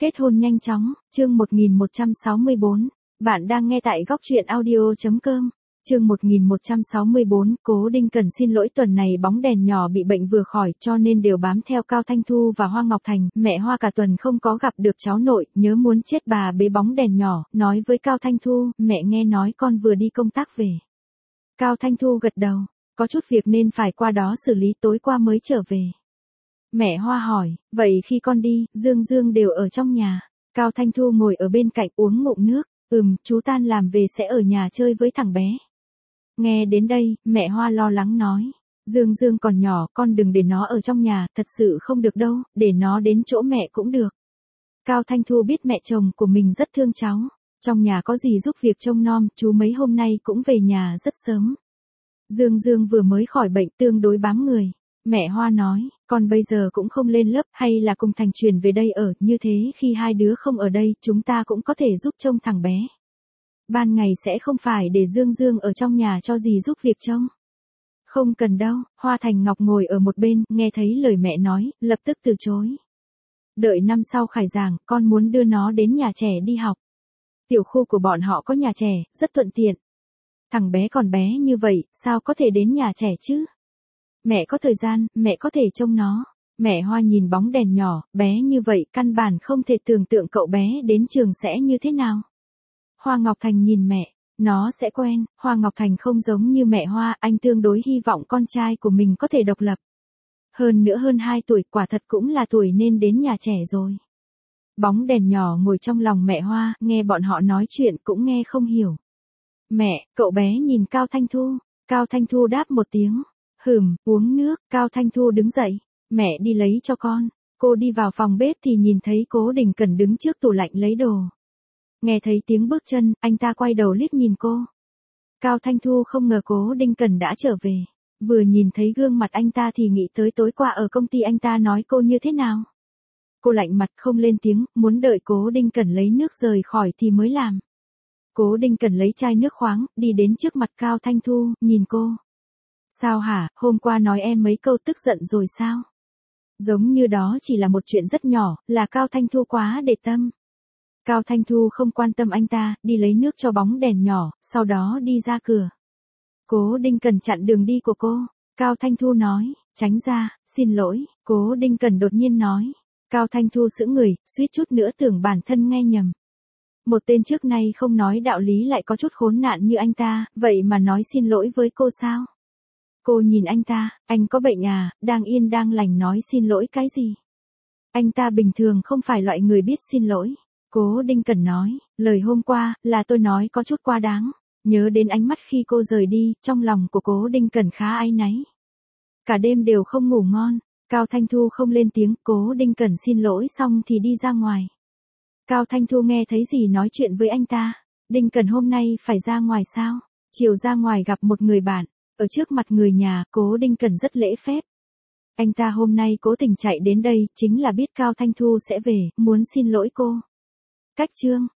Kết hôn nhanh chóng, chương 1164. Bạn đang nghe tại góc truyện audio.com. Chương 1164, Cố Đinh Cần xin lỗi, tuần này bóng đèn nhỏ bị bệnh vừa khỏi cho nên đều bám theo Cao Thanh Thu và Hoa Ngọc Thành. Mẹ Hoa cả tuần không có gặp được cháu nội, nhớ muốn chết bà bế bóng đèn nhỏ, nói với Cao Thanh Thu, mẹ nghe nói con vừa đi công tác về. Cao Thanh Thu gật đầu, có chút việc nên phải qua đó xử lý, tối qua mới trở về. Mẹ Hoa hỏi, vậy khi con đi, Dương Dương đều ở trong nhà. Cao Thanh Thu ngồi ở bên cạnh uống ngụm nước, chú tan làm về sẽ ở nhà chơi với thằng bé. Nghe đến đây, mẹ Hoa lo lắng nói, Dương Dương còn nhỏ, con đừng để nó ở trong nhà, thật sự không được đâu, để nó đến chỗ mẹ cũng được. Cao Thanh Thu biết mẹ chồng của mình rất thương cháu, trong nhà có gì giúp việc trông nom, chú mấy hôm nay cũng về nhà rất sớm. Dương Dương vừa mới khỏi bệnh, tương đối bám người. Mẹ Hoa nói, con bây giờ cũng không lên lớp, hay là cùng Thành chuyển về đây ở, như thế khi hai đứa không ở đây, chúng ta cũng có thể giúp trông thằng bé. Ban ngày sẽ không phải để Dương Dương ở trong nhà cho dì giúp việc trông. Không cần đâu, Hoa Thành Ngọc ngồi ở một bên, nghe thấy lời mẹ nói, lập tức từ chối. Đợi năm sau khai giảng, con muốn đưa nó đến nhà trẻ đi học. Tiểu khu của bọn họ có nhà trẻ, rất thuận tiện. Thằng bé còn bé như vậy, sao có thể đến nhà trẻ chứ? Mẹ có thời gian, mẹ có thể trông nó. Mẹ Hoa nhìn bóng đèn nhỏ, bé như vậy, căn bản không thể tưởng tượng cậu bé đến trường sẽ như thế nào. Hoa Ngọc Thành nhìn mẹ, nó sẽ quen. Hoa Ngọc Thành không giống như mẹ Hoa, anh tương đối hy vọng con trai của mình có thể độc lập. Hơn nữa hơn 2 tuổi, quả thật cũng là tuổi nên đến nhà trẻ rồi. Bóng đèn nhỏ ngồi trong lòng mẹ Hoa, nghe bọn họ nói chuyện cũng nghe không hiểu. Mẹ, cậu bé nhìn Cao Thanh Thu. Cao Thanh Thu đáp một tiếng. Uống nước. Cao Thanh Thu đứng dậy. Mẹ đi lấy cho con. Cô đi vào phòng bếp thì nhìn thấy Cố Đình Cần đứng trước tủ lạnh lấy đồ. Nghe thấy tiếng bước chân, anh ta quay đầu liếc nhìn cô. Cao Thanh Thu không ngờ Cố Đinh Cần đã trở về. Vừa nhìn thấy gương mặt anh ta thì nghĩ tới tối qua ở công ty anh ta nói cô như thế nào. Cô lạnh mặt không lên tiếng, muốn đợi Cố Đinh Cần lấy nước rời khỏi thì mới làm. Cố Đinh Cần lấy chai nước khoáng, đi đến trước mặt Cao Thanh Thu, nhìn cô. Sao hả, hôm qua nói em mấy câu tức giận rồi sao? Giống như đó chỉ là một chuyện rất nhỏ, là Cao Thanh Thu quá để tâm. Cao Thanh Thu không quan tâm anh ta, đi lấy nước cho bóng đèn nhỏ, sau đó đi ra cửa. Cố Đinh Cần chặn đường đi của cô. Cao Thanh Thu nói, tránh ra, xin lỗi. Cố Đinh Cần đột nhiên nói. Cao Thanh Thu sững người, suýt chút nữa tưởng bản thân nghe nhầm. Một tên trước nay không nói đạo lý lại có chút khốn nạn như anh ta, vậy mà nói xin lỗi với cô sao? Cô nhìn anh ta, anh có bệnh à, đang yên đang lành nói xin lỗi cái gì? Anh ta bình thường không phải loại người biết xin lỗi. Cố Đinh Cần nói, lời hôm qua, là tôi nói có chút quá đáng. Nhớ đến ánh mắt khi cô rời đi, trong lòng của Cố Đinh Cần khá áy náy. Cả đêm đều không ngủ ngon. Cao Thanh Thu không lên tiếng, Cố Đinh Cần xin lỗi xong thì đi ra ngoài. Cao Thanh Thu nghe thấy gì nói chuyện với anh ta. Đinh Cần hôm nay phải ra ngoài sao? Chiều ra ngoài gặp một người bạn. Ở trước mặt người nhà, Cố Đinh Cần rất lễ phép. Anh ta hôm nay cố tình chạy đến đây, chính là biết Cao Thanh Thu sẽ về, muốn xin lỗi cô. Cách chương.